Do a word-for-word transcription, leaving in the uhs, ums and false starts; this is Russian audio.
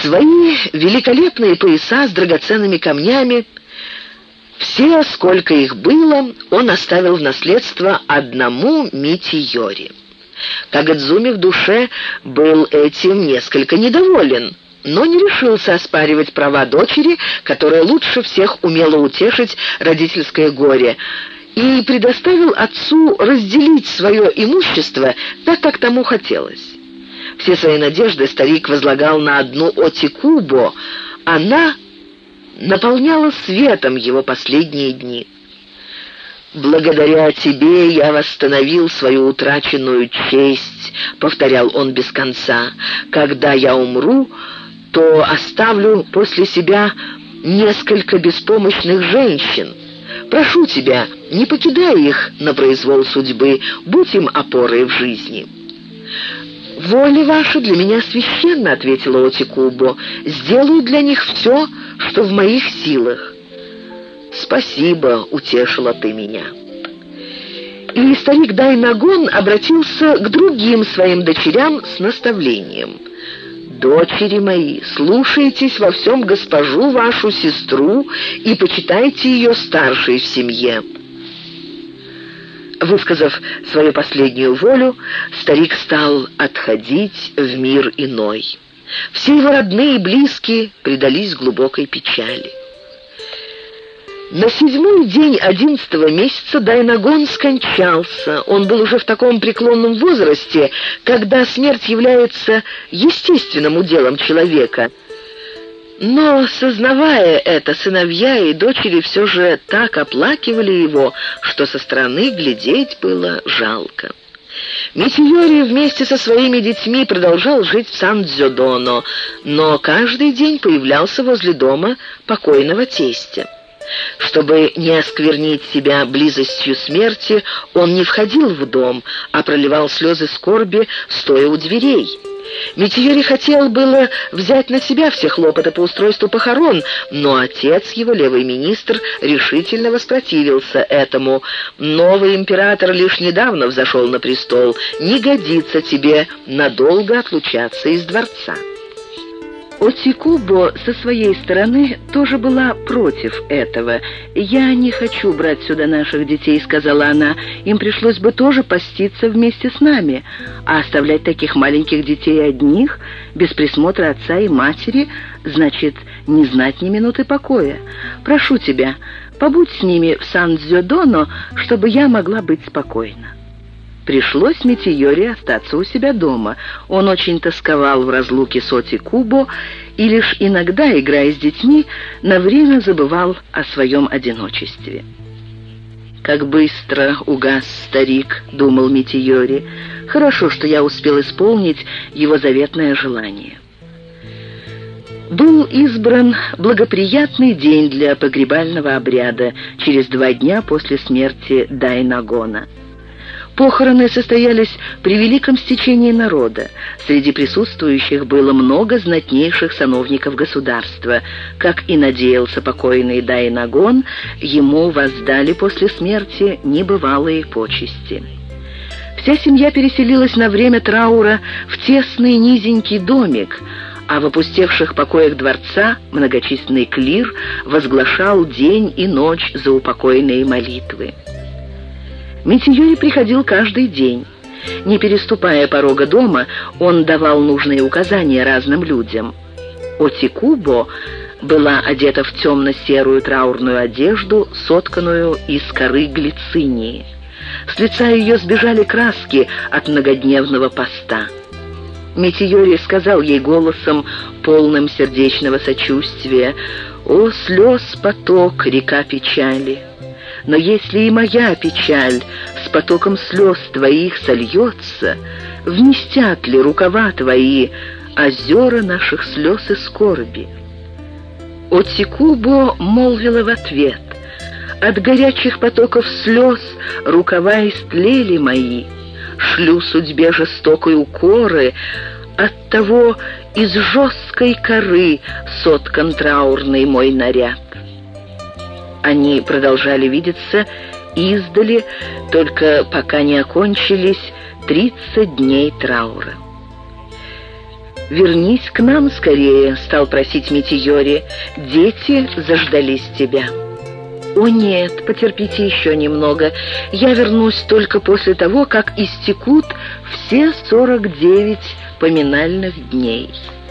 Свои великолепные пояса с драгоценными камнями, все, сколько их было, он оставил в наследство одному Митийори. Кагадзуми в душе был этим несколько недоволен, но не решился оспаривать права дочери, которая лучше всех умела утешить родительское горе, и предоставил отцу разделить свое имущество так, как тому хотелось. Все свои надежды старик возлагал на одну Отикубо. Она наполняла светом его последние дни. «Благодаря тебе я восстановил свою утраченную честь», — повторял он без конца. «Когда я умру, то оставлю после себя несколько беспомощных женщин. Прошу тебя, не покидай их на произвол судьбы, будь им опорой в жизни». «Воля ваша для меня священна», — ответила Отикубо. «Сделаю для них все, что в моих силах». «Спасибо, утешила ты меня». И старик Дайнагон обратился к другим своим дочерям с наставлением. «Дочери мои, слушайтесь во всем госпожу вашу сестру и почитайте ее старшей в семье». Высказав свою последнюю волю, старик стал отходить в мир иной. Все его родные и близкие предались глубокой печали. На седьмой день одиннадцатого месяца Дайнагон скончался. Он был уже в таком преклонном возрасте, когда смерть является естественным уделом человека. Но, сознавая это, сыновья и дочери все же так оплакивали его, что со стороны глядеть было жалко. Митийори вместе со своими детьми продолжал жить в Сан-Дзёдоно, но каждый день появлялся возле дома покойного тестя. Чтобы не осквернить себя близостью смерти, он не входил в дом, а проливал слезы скорби, стоя у дверей. Митийори хотел было взять на себя все хлопоты по устройству похорон, но отец его, левый министр, решительно воспротивился этому. «Новый император лишь недавно взошел на престол. Не годится тебе надолго отлучаться из дворца». Отикубо со своей стороны тоже была против этого. «Я не хочу брать сюда наших детей», — сказала она. «Им пришлось бы тоже поститься вместе с нами. А оставлять таких маленьких детей одних, без присмотра отца и матери, значит не знать ни минуты покоя. Прошу тебя, побудь с ними в Сан-Дзёдоно, чтобы я могла быть спокойна». Пришлось Митийори остаться у себя дома. Он очень тосковал в разлуке с Отикубо и лишь иногда, играя с детьми, на время забывал о своем одиночестве. «Как быстро угас старик», — думал Митийори. «Хорошо, что я успел исполнить его заветное желание». Был избран благоприятный день для погребального обряда через два дня после смерти Дайнагона. Похороны состоялись при великом стечении народа. Среди присутствующих было много знатнейших сановников государства. Как и надеялся покойный Дайнагон, ему воздали после смерти небывалые почести. Вся семья переселилась на время траура в тесный низенький домик, а в опустевших покоях дворца многочисленный клир возглашал день и ночь заупокойные молитвы. Митийори приходил каждый день. Не переступая порога дома, он давал нужные указания разным людям. Отикубо была одета в темно-серую траурную одежду, сотканную из коры глицинии. С лица ее сбежали краски от многодневного поста. Митийори сказал ей голосом, полным сердечного сочувствия: «О, слез поток, река печали! Но если и моя печаль с потоком слез твоих сольется, вместят ли рукава твои озера наших слез и скорби?» Отикубо молвила в ответ: «От горячих потоков слез рукава истлели мои, шлю судьбе жестокой укоры, оттого из жесткой коры соткан траурный мой наряд». Они продолжали видеться издали, только пока не окончились тридцать дней траура. «Вернись к нам скорее», — стал просить Метиори. «Дети заждались тебя». «О нет, потерпите еще немного. Я вернусь только после того, как истекут все сорок девять поминальных дней».